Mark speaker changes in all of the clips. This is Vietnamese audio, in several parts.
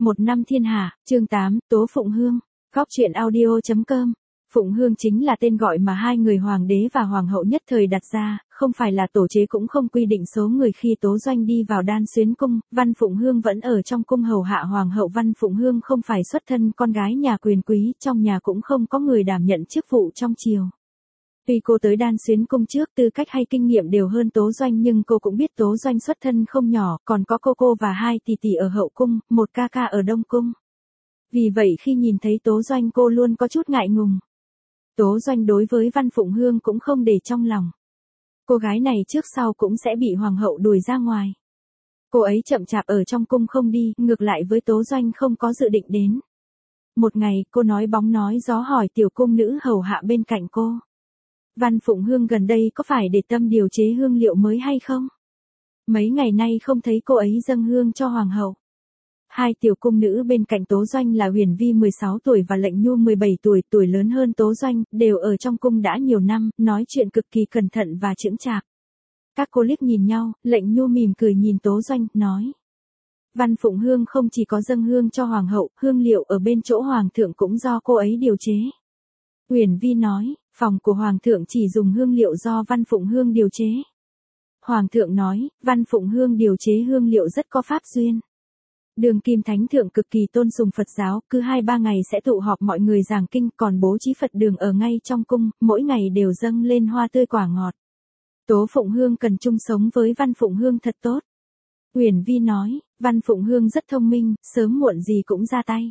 Speaker 1: Một năm thiên hạ, chương 8, Tố Phụng Hương. Góc truyện audio.com. Phụng Hương chính là tên gọi mà hai người hoàng đế và hoàng hậu nhất thời đặt ra, không phải là tổ chế cũng không quy định số người. Khi Tố Doanh đi vào Đan Xuyến cung, Văn Phụng Hương vẫn ở trong cung hầu hạ hoàng hậu. Văn Phụng Hương không phải xuất thân con gái nhà quyền quý, trong nhà cũng không có người đảm nhận chức vụ trong triều. Tuy cô tới Đan Xuyến cung trước, tư cách hay kinh nghiệm đều hơn Tố Doanh, nhưng cô cũng biết Tố Doanh xuất thân không nhỏ, còn có cô và hai tỷ tỷ ở hậu cung, một ca ca ở đông cung. Vì vậy khi nhìn thấy Tố Doanh cô luôn có chút ngại ngùng. Tố Doanh đối với Văn Phụng Hương cũng không để trong lòng. Cô gái này trước sau cũng sẽ bị hoàng hậu đuổi ra ngoài. Cô ấy chậm chạp ở trong cung không đi, ngược lại với Tố Doanh không có dự định đến. Một ngày, cô nói bóng nói gió hỏi tiểu cung nữ hầu hạ bên cạnh cô: Văn Phụng Hương gần đây có phải để tâm điều chế hương liệu mới hay không? Mấy ngày nay không thấy cô ấy dâng hương cho hoàng hậu. Hai tiểu cung nữ bên cạnh Tố Doanh là Huyền Vi 16 tuổi và Lệnh Nhu 17 tuổi, tuổi lớn hơn Tố Doanh, đều ở trong cung đã nhiều năm, nói chuyện cực kỳ cẩn thận và chững chạc. Các cô liếc nhìn nhau, Lệnh Nhu mỉm cười nhìn Tố Doanh, nói: Văn Phụng Hương không chỉ có dâng hương cho hoàng hậu, hương liệu ở bên chỗ hoàng thượng cũng do cô ấy điều chế. Huyền Vi nói: Phòng của hoàng thượng chỉ dùng hương liệu do Văn Phụng Hương điều chế. Hoàng thượng nói, Văn Phụng Hương điều chế hương liệu rất có pháp duyên. Đường Kim Thánh Thượng cực kỳ tôn sùng Phật giáo, cứ 2-3 ngày sẽ tụ họp mọi người giảng kinh, còn bố trí Phật đường ở ngay trong cung, mỗi ngày đều dâng lên hoa tươi quả ngọt. Tố Phụng Hương cần chung sống với Văn Phụng Hương thật tốt. Huyền Vi nói, Văn Phụng Hương rất thông minh, sớm muộn gì cũng ra tay.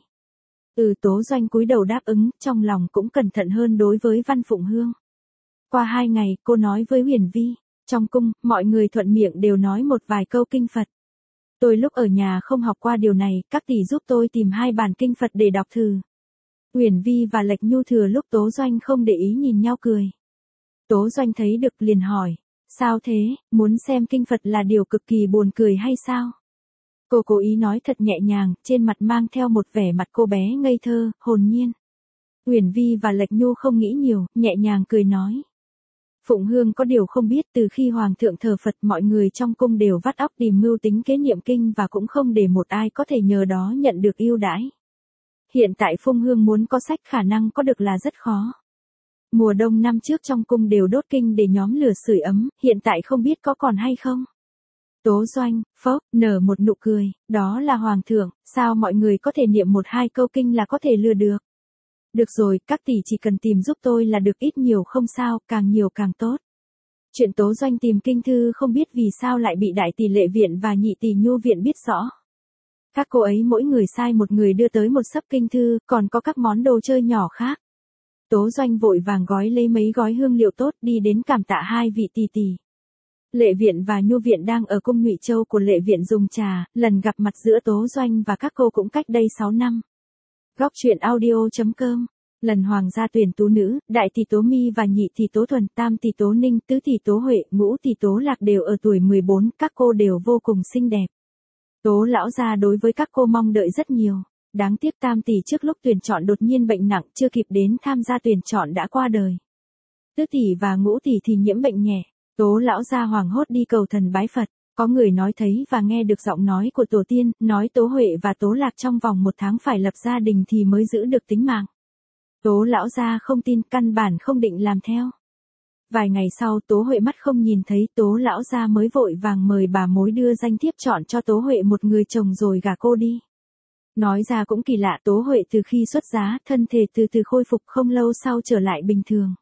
Speaker 1: Tố Doanh cúi đầu đáp ứng, trong lòng cũng cẩn thận hơn đối với Văn Phụng Hương. Qua 2 ngày, cô nói với Huyền Vi, trong cung, mọi người thuận miệng đều nói một vài câu kinh Phật. Tôi lúc ở nhà không học qua điều này, các tỷ giúp tôi tìm 2 bản kinh Phật để đọc thử. Huyền Vi và Lệnh Nhu thừa lúc Tố Doanh không để ý nhìn nhau cười. Tố Doanh thấy được liền hỏi, sao thế, muốn xem kinh Phật là điều cực kỳ buồn cười hay sao? Cô cố ý nói thật nhẹ nhàng, trên mặt mang theo một vẻ mặt cô bé ngây thơ, hồn nhiên. Huyền Vi và Lệnh Nhu không nghĩ nhiều, nhẹ nhàng cười nói. Phụng Hương có điều không biết, từ khi hoàng thượng thờ Phật, mọi người trong cung đều vắt óc tìm mưu tính kế niệm kinh và cũng không để một ai có thể nhờ đó nhận được ưu đãi. Hiện tại Phụng Hương muốn có sách khả năng có được là rất khó. Mùa đông năm trước trong cung đều đốt kinh để nhóm lửa sưởi ấm, hiện tại không biết có còn hay không. Tố Doanh, nở một nụ cười, đó là hoàng thượng, sao mọi người có thể niệm 1-2 câu kinh là có thể lừa được. Được rồi, các tỷ chỉ cần tìm giúp tôi là được, ít nhiều không sao, càng nhiều càng tốt. Chuyện Tố Doanh tìm kinh thư không biết vì sao lại bị đại tỷ Lệ Viện và nhị tỷ Nhu Viện biết rõ. Các cô ấy mỗi người sai một người đưa tới một xấp kinh thư, còn có các món đồ chơi nhỏ khác. Tố Doanh vội vàng gói lấy mấy gói hương liệu tốt đi đến cảm tạ 2 vị tỷ tỷ. Lệ Viện và Nhu Viện đang ở cung Ngụy Châu của Lệ Viện dùng trà, lần gặp mặt giữa Tố Doanh và các cô cũng cách đây 6 năm. Góc truyện audio.com. Lần hoàng gia tuyển tú nữ, đại tỷ Tố Mi và nhị tỷ Tố Thuần, tam tỷ Tố Ninh, tứ tỷ Tố Huệ, ngũ tỷ Tố Lạc đều ở tuổi 14, các cô đều vô cùng xinh đẹp. Tố lão gia đối với các cô mong đợi rất nhiều. Đáng tiếc tam tỷ trước lúc tuyển chọn đột nhiên bệnh nặng, chưa kịp đến tham gia tuyển chọn đã qua đời. Tứ tỷ và ngũ tỷ thì nhiễm bệnh nhẹ. Tố lão gia hoảng hốt đi cầu thần bái Phật. Có người nói thấy và nghe được giọng nói của tổ tiên, nói Tố Huệ và Tố Lạc trong vòng 1 tháng phải lập gia đình thì mới giữ được tính mạng. Tố lão gia không tin, căn bản không định làm theo. Vài ngày sau Tố Huệ mắt không nhìn thấy, Tố lão gia mới vội vàng mời bà mối đưa danh thiếp chọn cho Tố Huệ một người chồng rồi gả cô đi. Nói ra cũng kỳ lạ, Tố Huệ từ khi xuất giá, thân thể từ từ khôi phục, không lâu sau trở lại bình thường.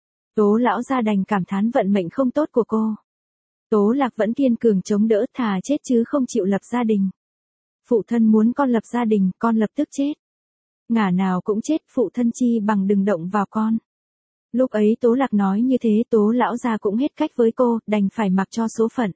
Speaker 1: Tố lão gia đành cảm thán vận mệnh không tốt của cô. Tố Lạc vẫn kiên cường chống đỡ, thà chết chứ không chịu lập gia đình. Phụ thân muốn con lập gia đình, con lập tức chết. Ngả nào cũng chết, phụ thân chi bằng đừng động vào con. Lúc ấy Tố Lạc nói như thế, Tố lão gia cũng hết cách với cô, đành phải mặc cho số phận.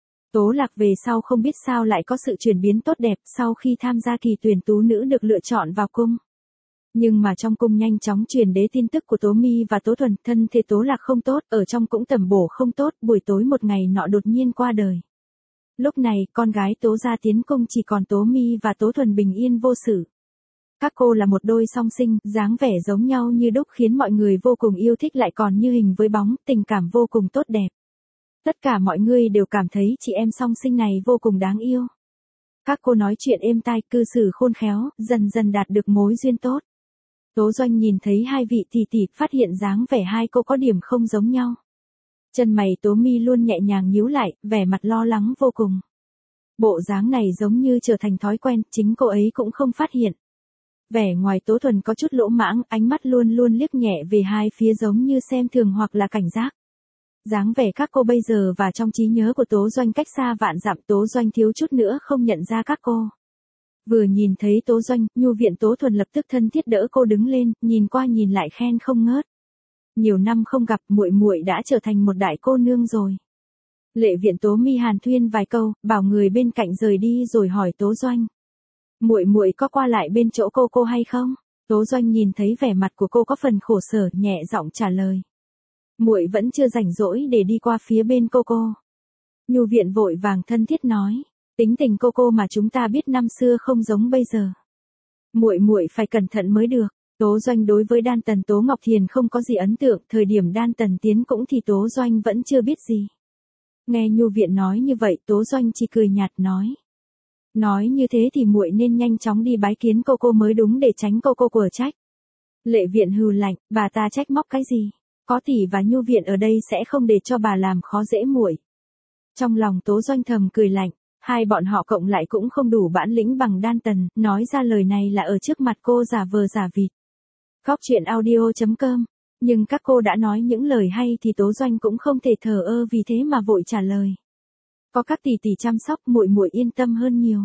Speaker 1: Tố Lạc về sau không biết sao lại có sự chuyển biến tốt đẹp, sau khi tham gia kỳ tuyển tú nữ được lựa chọn vào cung. Nhưng mà trong cung nhanh chóng truyền đến tin tức của Tố Mi và Tố Thuần, thân thể Tố Lạc không tốt, ở trong cũng tầm bổ không tốt, buổi tối một ngày nọ đột nhiên qua đời. Lúc này, con gái Tố gia tiến cung chỉ còn Tố Mi và Tố Thuần bình yên vô sự. Các cô là một đôi song sinh, dáng vẻ giống nhau như đúc khiến mọi người vô cùng yêu thích, lại còn như hình với bóng, tình cảm vô cùng tốt đẹp. Tất cả mọi người đều cảm thấy chị em song sinh này vô cùng đáng yêu. Các cô nói chuyện êm tai, cư xử khôn khéo, dần dần đạt được mối duyên tốt. Tố Doanh nhìn thấy hai vị tỷ tỷ, phát hiện dáng vẻ hai cô có điểm không giống nhau. Chân mày Tố Mi luôn nhẹ nhàng nhíu lại, vẻ mặt lo lắng vô cùng. Bộ dáng này giống như trở thành thói quen, chính cô ấy cũng không phát hiện. Vẻ ngoài Tố Thuần có chút lỗ mãng, ánh mắt luôn luôn liếc nhẹ về hai phía giống như xem thường hoặc là cảnh giác. Dáng vẻ các cô bây giờ và trong trí nhớ của Tố Doanh cách xa vạn dặm, Tố Doanh thiếu chút nữa không nhận ra các cô. Vừa nhìn thấy Tố Doanh, Nhu Viện Tố Thuần lập tức thân thiết đỡ cô đứng lên, nhìn qua nhìn lại khen không ngớt. Nhiều năm không gặp, muội muội đã trở thành một đại cô nương rồi. Lệ Viện Tố Mi hàn thuyên vài câu, bảo người bên cạnh rời đi rồi hỏi Tố Doanh. Muội muội có qua lại bên chỗ cô hay không? Tố Doanh nhìn thấy vẻ mặt của cô có phần khổ sở, nhẹ giọng trả lời. Muội vẫn chưa rảnh rỗi để đi qua phía bên cô. Nhu Viện vội vàng thân thiết nói. Tính tình cô mà chúng ta biết năm xưa không giống bây giờ. Muội phải cẩn thận mới được. Tố Doanh đối với Đan Tần Tố Ngọc Thiền không có gì ấn tượng, thời điểm Đan Tần tiến cũng thì Tố Doanh vẫn chưa biết gì. Nghe Nhu Viện nói như vậy, Tố Doanh chỉ cười nhạt nói. Nói như thế thì muội nên nhanh chóng đi bái kiến cô mới đúng để tránh cô của trách. Lệ Viện hừ lạnh, bà ta trách móc cái gì? Có tỷ và Nhu Viện ở đây sẽ không để cho bà làm khó dễ muội. Trong lòng Tố Doanh thầm cười lạnh, hai bọn họ cộng lại cũng không đủ bản lĩnh bằng Đan Tần, nói ra lời này là ở trước mặt cô giả vờ giả vịt. Góc truyện audio.com. Nhưng các cô đã nói những lời hay thì Tố Doanh cũng không thể thờ ơ vì thế mà vội trả lời. Có các tỷ tỷ chăm sóc, muội yên tâm hơn nhiều.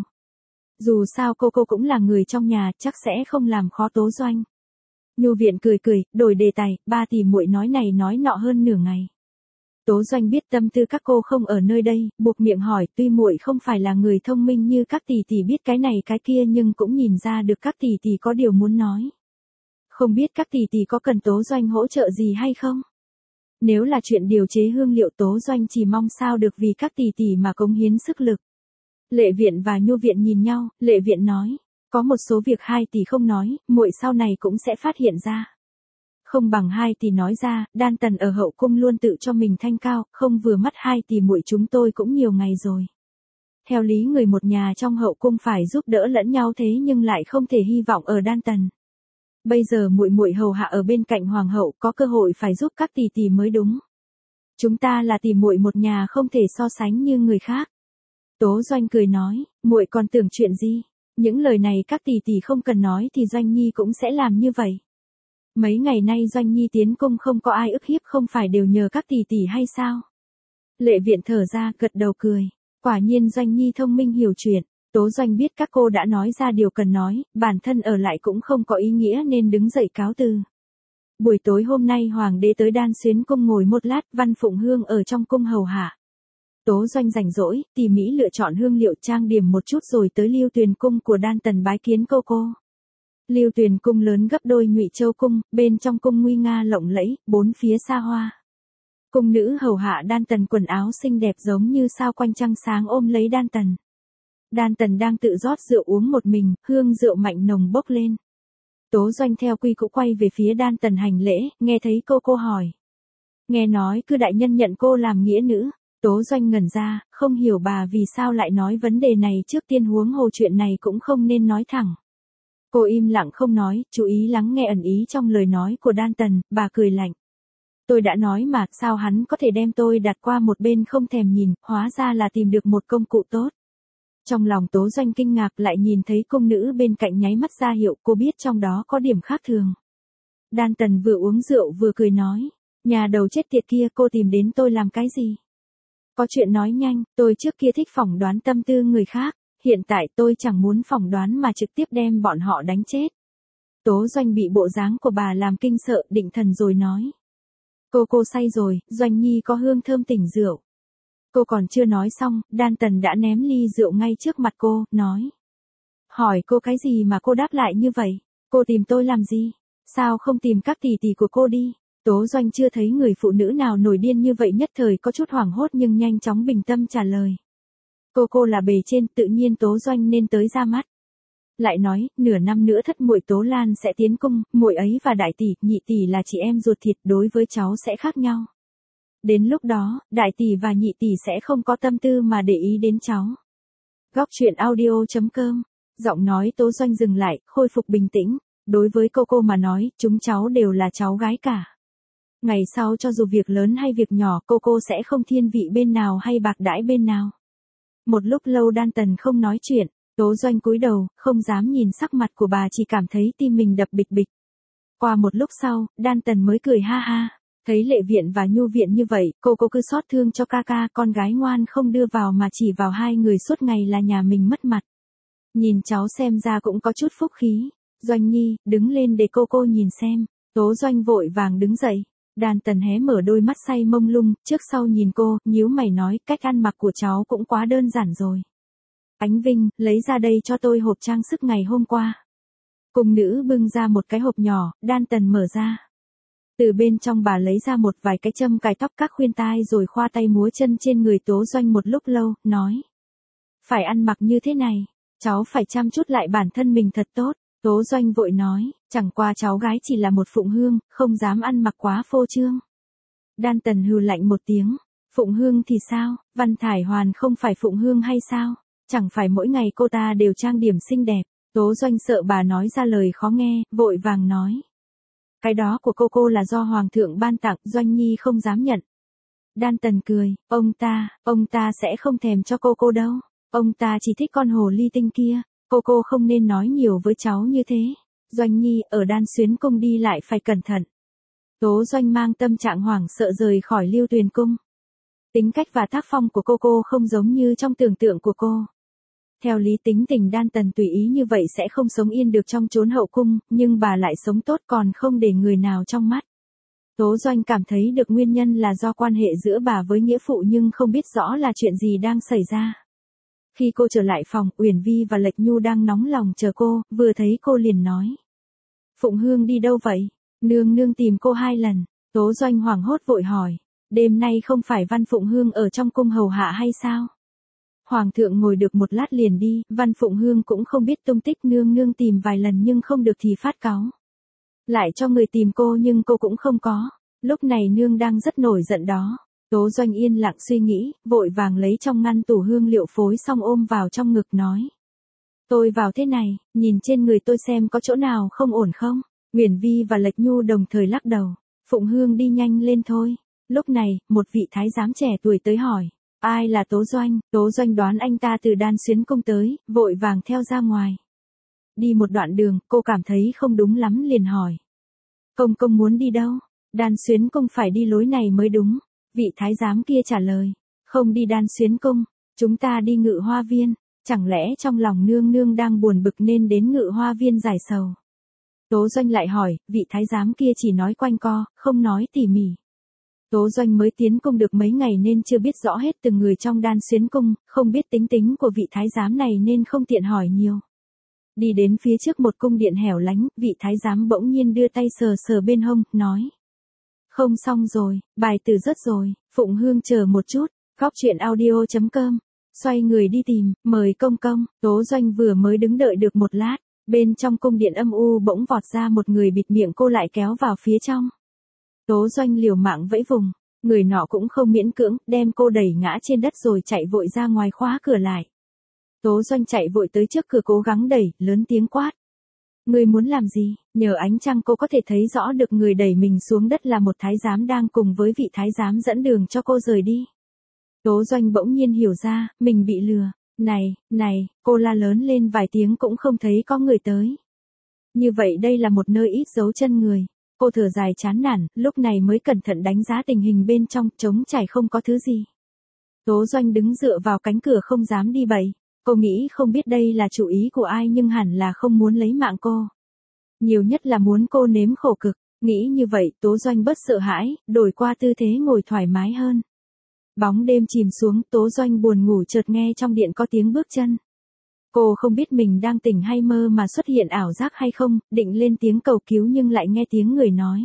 Speaker 1: Dù sao cô cũng là người trong nhà, chắc sẽ không làm khó Tố Doanh. Nhu Viện cười, đổi đề tài, ba tỷ muội nói này nói nọ hơn nửa ngày. Tố Doanh biết tâm tư các cô không ở nơi đây, buộc miệng hỏi, tuy muội không phải là người thông minh như các tỷ tỷ biết cái này cái kia nhưng cũng nhìn ra được các tỷ tỷ có điều muốn nói. Không biết các tỷ tỷ có cần Tố Doanh hỗ trợ gì hay không? Nếu là chuyện điều chế hương liệu, Tố Doanh chỉ mong sao được vì các tỷ tỷ mà cống hiến sức lực. Lệ Viện và Nhu Viện nhìn nhau, Lệ Viện nói, có một số việc hai tỷ không nói, muội sau này cũng sẽ phát hiện ra. Không bằng hai tỷ nói ra, Đan Tần ở hậu cung luôn tự cho mình thanh cao, không vừa mắt hai tỷ muội chúng tôi cũng nhiều ngày rồi. Theo lý người một nhà trong hậu cung phải giúp đỡ lẫn nhau thế nhưng lại không thể hy vọng ở Đan Tần. Bây giờ muội hầu hạ ở bên cạnh hoàng hậu, có cơ hội phải giúp các tỷ tỷ mới đúng. Chúng ta là tỷ muội một nhà không thể so sánh như người khác. Tố Doanh cười nói, muội còn tưởng chuyện gì? Những lời này các tỷ tỷ không cần nói thì Doanh Nhi cũng sẽ làm như vậy. Mấy ngày nay Doanh Nhi tiến cung không có ai ức hiếp, không phải đều nhờ các tỷ tỷ hay sao? Lệ Viện thở ra, gật đầu cười. Quả nhiên Doanh Nhi thông minh hiểu chuyện. Tố Doanh biết các cô đã nói ra điều cần nói, bản thân ở lại cũng không có ý nghĩa nên đứng dậy cáo từ. Buổi tối hôm nay Hoàng đế tới Đan Xuyến cung ngồi một lát, Văn Phụng Hương ở trong cung hầu hạ. Tố Doanh rảnh rỗi, tỉ mỉ lựa chọn hương liệu trang điểm một chút rồi tới Lưu Tuyền cung của Đan Tần bái kiến cô. Lưu Tuyền cung lớn gấp đôi Ngụy Châu cung, bên trong cung nguy nga lộng lẫy, bốn phía xa hoa. Cung nữ hầu hạ Đan Tần quần áo xinh đẹp giống như sao quanh trăng sáng ôm lấy Đan Tần. Đan Tần đang tự rót rượu uống một mình, hương rượu mạnh nồng bốc lên. Tố Doanh theo quy cũ quay về phía Đan Tần hành lễ, nghe thấy cô hỏi. Nghe nói cư đại nhân nhận cô làm nghĩa nữ. Tố Doanh ngẩn ra, không hiểu bà vì sao lại nói vấn đề này trước tiên, huống hồ chuyện này cũng không nên nói thẳng. Cô im lặng không nói, chú ý lắng nghe ẩn ý trong lời nói của Đan Tần, bà cười lạnh. Tôi đã nói mà, sao hắn có thể đem tôi đặt qua một bên không thèm nhìn, hóa ra là tìm được một công cụ tốt. Trong lòng Tố Doanh kinh ngạc, lại nhìn thấy cung nữ bên cạnh nháy mắt ra hiệu, cô biết trong đó có điểm khác thường. Đan Tần vừa uống rượu vừa cười nói, nhà đầu chết tiệt kia, cô tìm đến tôi làm cái gì? Có chuyện nói nhanh, tôi trước kia thích phỏng đoán tâm tư người khác, hiện tại tôi chẳng muốn phỏng đoán mà trực tiếp đem bọn họ đánh chết. Tố Doanh bị bộ dáng của bà làm kinh sợ, định thần rồi nói. Cô say rồi, Doanh Nhi có hương thơm tỉnh rượu. Cô còn chưa nói xong, Đan Tần đã ném ly rượu ngay trước mặt cô, nói. Hỏi cô cái gì mà cô đáp lại như vậy? Cô tìm tôi làm gì? Sao không tìm các tỷ tỷ của cô đi? Tố Doanh chưa thấy người phụ nữ nào nổi điên như vậy, nhất thời có chút hoảng hốt nhưng nhanh chóng bình tâm trả lời. Cô là bề trên, tự nhiên Tố Doanh nên tới ra mắt. Lại nói, nửa năm nữa thất muội Tố Lan sẽ tiến cung, muội ấy và đại tỷ, nhị tỷ là chị em ruột thịt, đối với cháu sẽ khác nhau. Đến lúc đó, đại tỷ và nhị tỷ sẽ không có tâm tư mà để ý đến cháu. Góc truyện audio.com. Giọng nói Tố Doanh dừng lại, khôi phục bình tĩnh. Đối với cô mà nói, chúng cháu đều là cháu gái cả. Ngày sau cho dù việc lớn hay việc nhỏ, cô sẽ không thiên vị bên nào hay bạc đãi bên nào. Một lúc lâu Đan Tần không nói chuyện, Tố Doanh cúi đầu, không dám nhìn sắc mặt của bà, chỉ cảm thấy tim mình đập bịch bịch. Qua một lúc sau, Đan Tần mới cười ha ha. Thấy Lệ Viện và Nhu Viện như vậy, cô cứ xót thương cho ca, con gái ngoan không đưa vào mà chỉ vào hai người suốt ngày là nhà mình mất mặt. Nhìn cháu xem ra cũng có chút phúc khí. Doanh Nhi, đứng lên để cô nhìn xem. Tố Doanh vội vàng đứng dậy. Đan Tần hé mở đôi mắt say mông lung, trước sau nhìn cô, nhíu mày nói, cách ăn mặc của cháu cũng quá đơn giản rồi. Ánh Vinh, lấy ra đây cho tôi hộp trang sức ngày hôm qua. Cung nữ bưng ra một cái hộp nhỏ, Đan Tần mở ra. Từ bên trong bà lấy ra một vài cái châm cài tóc các khuyên tai rồi khoa tay múa chân trên người Tố Doanh một lúc lâu, nói. Phải ăn mặc như thế này, cháu phải chăm chút lại bản thân mình thật tốt. Tố Doanh vội nói, chẳng qua cháu gái chỉ là một phụng hương, không dám ăn mặc quá phô trương. Đan Tần hừ lạnh một tiếng, phụng hương thì sao, Văn Thải Hoàn không phải phụng hương hay sao, chẳng phải mỗi ngày cô ta đều trang điểm xinh đẹp. Tố Doanh sợ bà nói ra lời khó nghe, vội vàng nói. Cái đó của cô là do Hoàng thượng ban tặng, Doanh Nhi không dám nhận. Đan Tần cười, ông ta sẽ không thèm cho cô đâu. Ông ta chỉ thích con hồ ly tinh kia, cô không nên nói nhiều với cháu như thế. Doanh Nhi ở Đan Xuyến cung đi lại phải cẩn thận. Tố Doanh mang tâm trạng hoảng sợ rời khỏi Lưu Tuyền cung. Tính cách và tác phong của cô không giống như trong tưởng tượng của cô. Theo lý tính tình Đan Tần tùy ý như vậy sẽ không sống yên được trong chốn hậu cung, nhưng bà lại sống tốt còn không để người nào trong mắt. Tố Doanh cảm thấy được nguyên nhân là do quan hệ giữa bà với nghĩa phụ nhưng không biết rõ là chuyện gì đang xảy ra. Khi cô trở lại phòng, Uyển Vi và Lệch Nhu đang nóng lòng chờ cô, vừa thấy cô liền nói. Phụng Hương đi đâu vậy? Nương tìm cô 2 lần. Tố Doanh hoảng hốt vội hỏi. Đêm nay không phải Văn Phụng Hương ở trong cung hầu hạ hay sao? Hoàng thượng ngồi được một lát liền đi, Văn Phụng Hương cũng không biết tung tích, nương tìm vài lần nhưng không được thì phát cáu. Lại cho người tìm cô nhưng cô cũng không có. Lúc này nương đang rất nổi giận đó. Tố Doanh yên lặng suy nghĩ, vội vàng lấy trong ngăn tủ hương liệu phối xong ôm vào trong ngực nói. Tôi vào thế này, nhìn trên người tôi xem có chỗ nào không ổn không? Uyển Vi và Lệch Nhu đồng thời lắc đầu. Phụng Hương đi nhanh lên thôi. Lúc này, một vị thái giám trẻ tuổi tới hỏi. Ai là Tố Doanh? Tố Doanh đoán anh ta từ Đan Xuyến cung tới, vội vàng theo ra ngoài. Đi một đoạn đường, cô cảm thấy không đúng lắm liền hỏi. Công muốn đi đâu? Đan Xuyến cung phải đi lối này mới đúng. Vị thái giám kia trả lời. Không đi Đan Xuyến cung, chúng ta đi Ngự Hoa viên. Chẳng lẽ trong lòng nương đang buồn bực nên đến Ngự Hoa viên giải sầu? Tố Doanh lại hỏi, vị thái giám kia chỉ nói quanh co, không nói tỉ mỉ. Tố Doanh mới tiến cung được mấy ngày nên chưa biết rõ hết từng người trong Đan Xuyến cung, không biết tính của vị thái giám này nên không tiện hỏi nhiều. Đi đến phía trước một cung điện hẻo lánh, vị thái giám bỗng nhiên đưa tay sờ bên hông, nói. Không xong rồi, bài tử rớt rồi, Phụng Hương chờ một chút, góc truyện audio.com. Xoay người đi tìm, mời công. Tố Doanh vừa mới đứng đợi được một lát, bên trong cung điện âm u bỗng vọt ra một người bịt miệng cô lại kéo vào phía trong. Tố Doanh liều mạng vẫy vùng, người nọ cũng không miễn cưỡng, đem cô đẩy ngã trên đất rồi chạy vội ra ngoài khóa cửa lại. Tố Doanh chạy vội tới trước cửa cố gắng đẩy, lớn tiếng quát. Người muốn làm gì? Nhờ ánh trăng cô có thể thấy rõ được người đẩy mình xuống đất là một thái giám đang cùng với vị thái giám dẫn đường cho cô rời đi. Tố Doanh bỗng nhiên hiểu ra, mình bị lừa. Này, cô la lớn lên vài tiếng cũng không thấy có người tới. Như vậy đây là một nơi ít dấu chân người. Cô thở dài chán nản, lúc này mới cẩn thận đánh giá tình hình bên trong, trống trải không có thứ gì. Tố Doanh đứng dựa vào cánh cửa không dám đi bậy. Cô nghĩ không biết đây là chủ ý của ai nhưng hẳn là không muốn lấy mạng cô. Nhiều nhất là muốn cô nếm khổ cực. Nghĩ như vậy, Tố Doanh bớt sợ hãi, đổi qua tư thế ngồi thoải mái hơn. Bóng đêm chìm xuống, Tố Doanh buồn ngủ chợt nghe trong điện có tiếng bước chân. Cô không biết mình đang tỉnh hay mơ mà xuất hiện ảo giác hay không, định lên tiếng cầu cứu nhưng lại nghe tiếng người nói.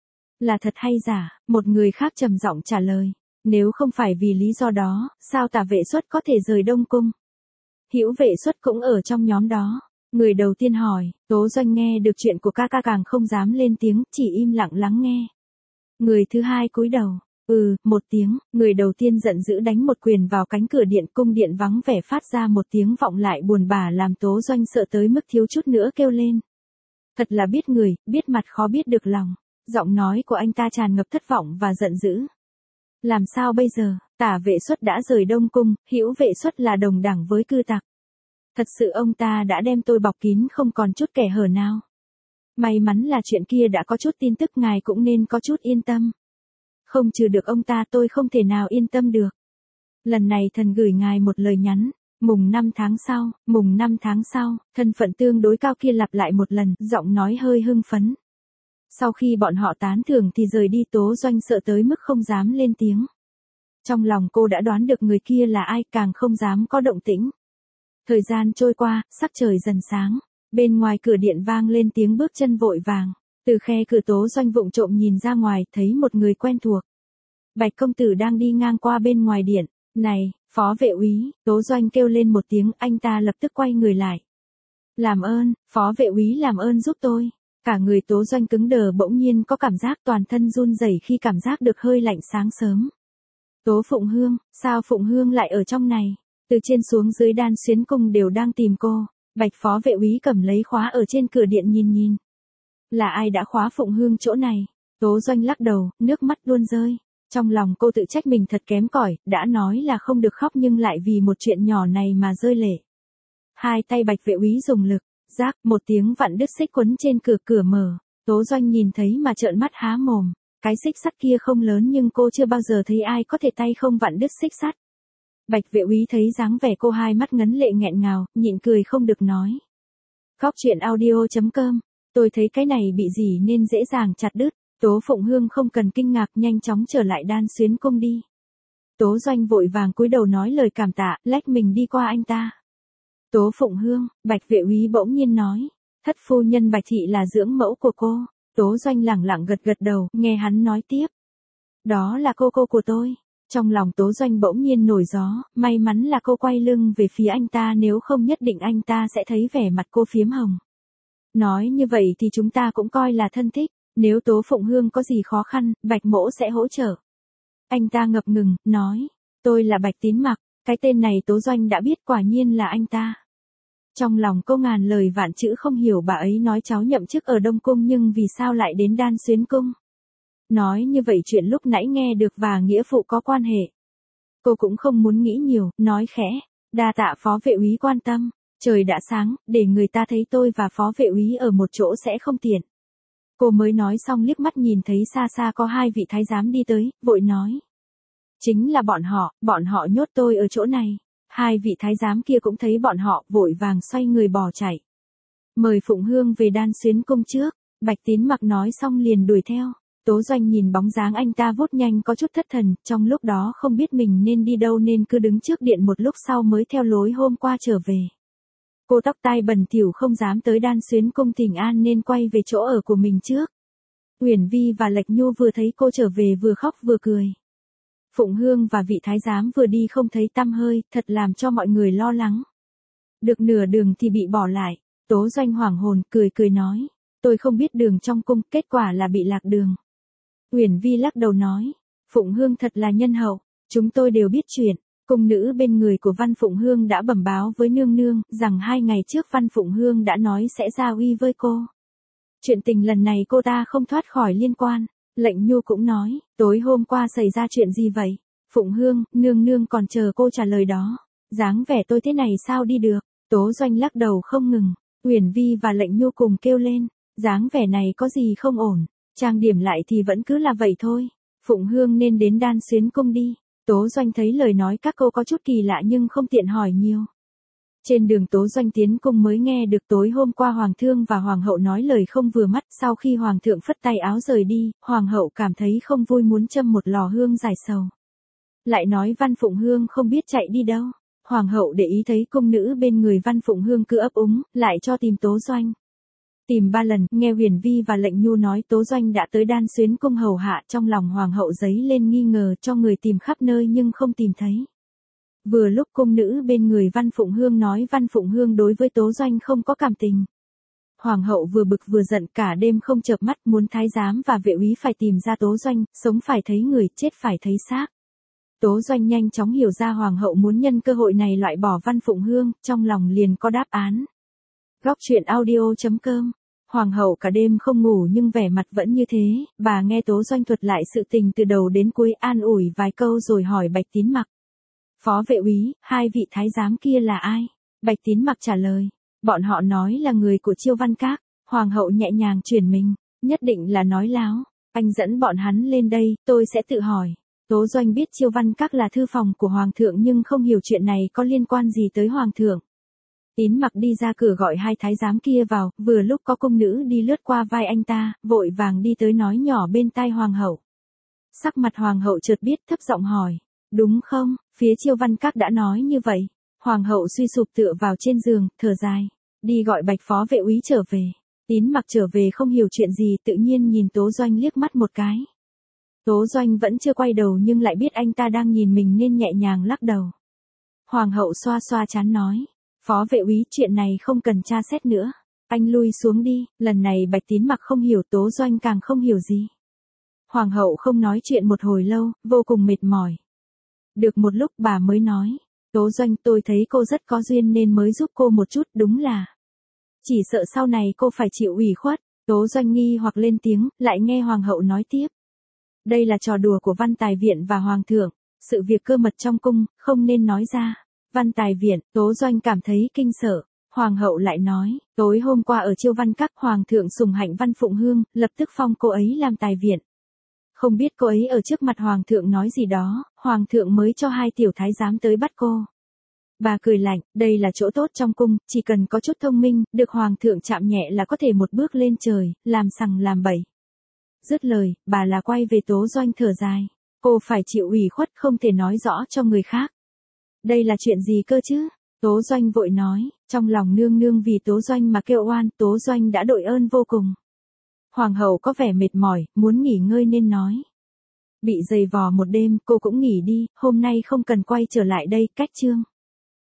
Speaker 1: Là thật hay giả? Một người khác trầm giọng trả lời. Nếu không phải vì lý do đó, sao Tả Vệ Xuất có thể rời Đông Cung? Hữu Vệ Xuất cũng ở trong nhóm đó. Người đầu tiên hỏi, Tố Doanh nghe được chuyện của ca càng không dám lên tiếng, chỉ im lặng lắng nghe. Người thứ hai cúi đầu, Một tiếng, người đầu tiên giận dữ đánh một quyền vào cánh cửa điện, cung điện vắng vẻ phát ra một tiếng vọng lại buồn bã làm Tố Doanh sợ tới mức thiếu chút nữa kêu lên. Thật là biết người, biết mặt khó biết được lòng. Giọng nói của anh ta tràn ngập thất vọng và giận dữ. Làm sao bây giờ, Tả Vệ Xuất đã rời Đông Cung, Hữu Vệ Xuất là đồng đẳng với cư tặc. Thật sự ông ta đã đem tôi bọc kín không còn chút kẻ hở nào. May mắn là chuyện kia đã có chút tin tức, ngài cũng nên có chút yên tâm. Không trừ được ông ta tôi không thể nào yên tâm được. Lần này thần gửi ngài một lời nhắn. Mùng 5 tháng sau, thân phận tương đối cao kia lặp lại một lần, giọng nói hơi hưng phấn. Sau khi bọn họ tán thưởng thì rời đi, Tố Doanh sợ tới mức không dám lên tiếng. Trong lòng cô đã đoán được người kia là ai, càng không dám có động tĩnh. Thời gian trôi qua, sắc trời dần sáng. Bên ngoài cửa điện vang lên tiếng bước chân vội vàng. Từ khe cửa Tố Doanh vụng trộm nhìn ra ngoài, thấy một người quen thuộc. Bạch công tử đang đi ngang qua bên ngoài điện. Này, Phó vệ úy, Tố Doanh kêu lên một tiếng, anh ta lập tức quay người lại. Làm ơn, Phó vệ úy làm ơn giúp tôi. Cả người Tố Doanh cứng đờ, bỗng nhiên có cảm giác toàn thân run rẩy khi cảm giác được hơi lạnh sáng sớm. Tố Phụng Hương, sao Phụng Hương lại ở trong này? Từ trên xuống dưới Đan Xuyến cung đều đang tìm cô. Bạch phó vệ úy cầm lấy khóa ở trên cửa điện nhìn. Là ai đã khóa Phụng Hương chỗ này? Tố Doanh lắc đầu, nước mắt luôn rơi. Trong lòng cô tự trách mình thật kém cỏi, đã nói là không được khóc nhưng lại vì một chuyện nhỏ này mà rơi lệ. Hai tay Bạch vệ úy dùng lực, rác, một tiếng vặn đứt xích quấn trên cửa mở. Tố Doanh nhìn thấy mà trợn mắt há mồm. Cái xích sắt kia không lớn nhưng cô chưa bao giờ thấy ai có thể tay không vặn đứt xích sắt. Bạch vệ úy thấy dáng vẻ cô hai mắt ngấn lệ nghẹn ngào, nhịn cười không được nói. Góc truyện audio.com, tôi thấy cái này bị gì nên dễ dàng chặt đứt. Tố Phụng Hương không cần kinh ngạc, nhanh chóng trở lại Đan Xuyến cung đi. Tố Doanh vội vàng cúi đầu nói lời cảm tạ, lách mình đi qua anh ta. Tố Phụng Hương, Bạch vệ úy bỗng nhiên nói, thất phu nhân Bạch thị là dưỡng mẫu của cô. Tố Doanh lẳng lặng gật đầu, nghe hắn nói tiếp. Đó là cô của tôi. Trong lòng Tố Doanh bỗng nhiên nổi gió, may mắn là cô quay lưng về phía anh ta, nếu không nhất định anh ta sẽ thấy vẻ mặt cô phiếm hồng. Nói như vậy thì chúng ta cũng coi là thân thích, nếu Tố Phụng Hương có gì khó khăn, Bạch mỗ sẽ hỗ trợ. Anh ta ngập ngừng, nói, tôi là Bạch Tín Mặc, cái tên này Tố Doanh đã biết, quả nhiên là anh ta. Trong lòng cô ngàn lời vạn chữ không hiểu bà ấy nói cháu nhậm chức ở Đông Cung nhưng vì sao lại đến Đan Xuyến cung. Nói như vậy chuyện lúc nãy nghe được và nghĩa phụ có quan hệ. Cô cũng không muốn nghĩ nhiều, nói khẽ, đa tạ phó vệ úy quan tâm, trời đã sáng, để người ta thấy tôi và phó vệ úy ở một chỗ sẽ không tiện. Cô mới nói xong liếc mắt nhìn thấy xa xa có hai vị thái giám đi tới, vội nói. Chính là bọn họ nhốt tôi ở chỗ này. Hai vị thái giám kia cũng thấy bọn họ, vội vàng xoay người bỏ chạy. Mời Phụng Hương về Đan Xuyến cung trước. Bạch Tín Mặc nói xong liền đuổi theo. Tố Doanh nhìn bóng dáng anh ta vút nhanh có chút thất thần, trong lúc đó không biết mình nên đi đâu nên cứ đứng trước điện một lúc sau mới theo lối hôm qua trở về. Cô tóc tai bẩn thỉu không dám tới Đan Xuyến cung thỉnh an nên quay về chỗ ở của mình trước. Uyển Vi và Lệch Nhu vừa thấy cô trở về vừa khóc vừa cười. Phụng Hương và vị thái giám vừa đi không thấy tăm hơi, thật làm cho mọi người lo lắng. Được nửa đường thì bị bỏ lại. Tố Doanh hoảng hồn, cười nói. Tôi không biết đường trong cung, kết quả là bị lạc đường. Uyển Vi lắc đầu nói. Phụng Hương thật là nhân hậu, chúng tôi đều biết chuyện. Cung nữ bên người của Văn Phụng Hương đã bẩm báo với nương nương, rằng 2 ngày trước Văn Phụng Hương đã nói sẽ ra uy với cô. Chuyện tình lần này cô ta không thoát khỏi liên quan. Lệnh Nhu cũng nói, tối hôm qua xảy ra chuyện gì vậy? Phụng Hương, nương nương còn chờ cô trả lời đó. Dáng vẻ tôi thế này sao đi được? Tố Doanh lắc đầu không ngừng. Uyển Vi và Lệnh Nhu cùng kêu lên. Dáng vẻ này có gì không ổn? Trang điểm lại thì vẫn cứ là vậy thôi. Phụng Hương nên đến Đan Xuyến cung đi. Tố Doanh thấy lời nói các cô có chút kỳ lạ nhưng không tiện hỏi nhiều. Trên đường Tố Doanh tiến cung mới nghe được tối hôm qua Hoàng thương và Hoàng hậu nói lời không vừa mắt. Sau khi Hoàng thượng phất tay áo rời đi, Hoàng hậu cảm thấy không vui muốn châm một lò hương giải sầu. Lại nói Văn Phụng Hương không biết chạy đi đâu. Hoàng hậu để ý thấy cung nữ bên người Văn Phụng Hương cứ ấp úng, lại cho tìm Tố Doanh. Tìm 3 lần, nghe Uyển Vi và Lệnh Nhu nói Tố Doanh đã tới Đan Xuyến cung hầu hạ, trong lòng Hoàng hậu dấy lên nghi ngờ, cho người tìm khắp nơi nhưng không tìm thấy. Vừa lúc cung nữ bên người Văn Phụng Hương nói Văn Phụng Hương đối với Tố Doanh không có cảm tình. Hoàng hậu vừa bực vừa giận cả đêm không chợp mắt, muốn thái giám và vệ úy phải tìm ra Tố Doanh, sống phải thấy người, chết phải thấy xác. Tố Doanh nhanh chóng hiểu ra hoàng hậu muốn nhân cơ hội này loại bỏ Văn Phụng Hương, trong lòng liền có đáp án. Góc truyện audio.com. Hoàng hậu cả đêm không ngủ nhưng vẻ mặt vẫn như thế, bà nghe Tố Doanh thuật lại sự tình từ đầu đến cuối, an ủi vài câu rồi hỏi Bạch Tín Mặc. Phó vệ úy, hai vị thái giám kia là ai? Bạch Tín Mặc trả lời. Bọn họ nói là người của Chiêu Văn Các. Hoàng hậu nhẹ nhàng chuyển mình. Nhất định là nói láo. Anh dẫn bọn hắn lên đây, tôi sẽ tự hỏi. Tố Doanh biết Chiêu Văn Các là thư phòng của Hoàng thượng nhưng không hiểu chuyện này có liên quan gì tới Hoàng thượng. Tín Mặc đi ra cửa gọi hai thái giám kia vào, vừa lúc có cung nữ đi lướt qua vai anh ta, vội vàng đi tới nói nhỏ bên tai Hoàng hậu. Sắc mặt Hoàng hậu chợt biết, thấp giọng hỏi. Đúng không, phía Chiêu Văn Các đã nói như vậy. Hoàng hậu suy sụp tựa vào trên giường, thở dài. Đi gọi Bạch phó vệ úy trở về. Tín Mặc trở về không hiểu chuyện gì, tự nhiên nhìn Tố Doanh liếc mắt một cái. Tố Doanh vẫn chưa quay đầu nhưng lại biết anh ta đang nhìn mình nên nhẹ nhàng lắc đầu. Hoàng hậu xoa xoa trán nói. Phó vệ úy, chuyện này không cần tra xét nữa. Anh lui xuống đi. Lần này Bạch Tín Mặc không hiểu, Tố Doanh càng không hiểu gì. Hoàng hậu không nói chuyện một hồi lâu, vô cùng mệt mỏi. Được một lúc bà mới nói. Tố Doanh, tôi thấy cô rất có duyên nên mới giúp cô một chút, đúng là. Chỉ sợ sau này cô phải chịu ủy khuất. Tố Doanh nghi hoặc lên tiếng, lại nghe Hoàng hậu nói tiếp. Đây là trò đùa của Văn Tài Viện và Hoàng thượng. Sự việc cơ mật trong cung, không nên nói ra. Văn Tài Viện, Tố Doanh cảm thấy kinh sợ. Hoàng hậu lại nói, tối hôm qua ở Chiêu Văn Các, Hoàng thượng sủng hạnh Văn Phụng Hương, lập tức phong cô ấy làm tài viện. Không biết cô ấy ở trước mặt Hoàng thượng nói gì đó, Hoàng thượng mới cho hai tiểu thái giám tới bắt cô. Bà cười lạnh, đây là chỗ tốt trong cung, chỉ cần có chút thông minh, được Hoàng thượng chạm nhẹ là có thể một bước lên trời, làm sằng làm bậy. Dứt lời, bà là quay về Tố Doanh thở dài. Cô phải chịu ủy khuất, không thể nói rõ cho người khác. Đây là chuyện gì cơ chứ? Tố Doanh vội nói, trong lòng nương nương vì Tố Doanh mà kêu oan, Tố Doanh đã đội ơn vô cùng. Hoàng hậu có vẻ mệt mỏi, muốn nghỉ ngơi nên nói. Bị giày vò một đêm, cô cũng nghỉ đi, hôm nay không cần quay trở lại đây, cách chương.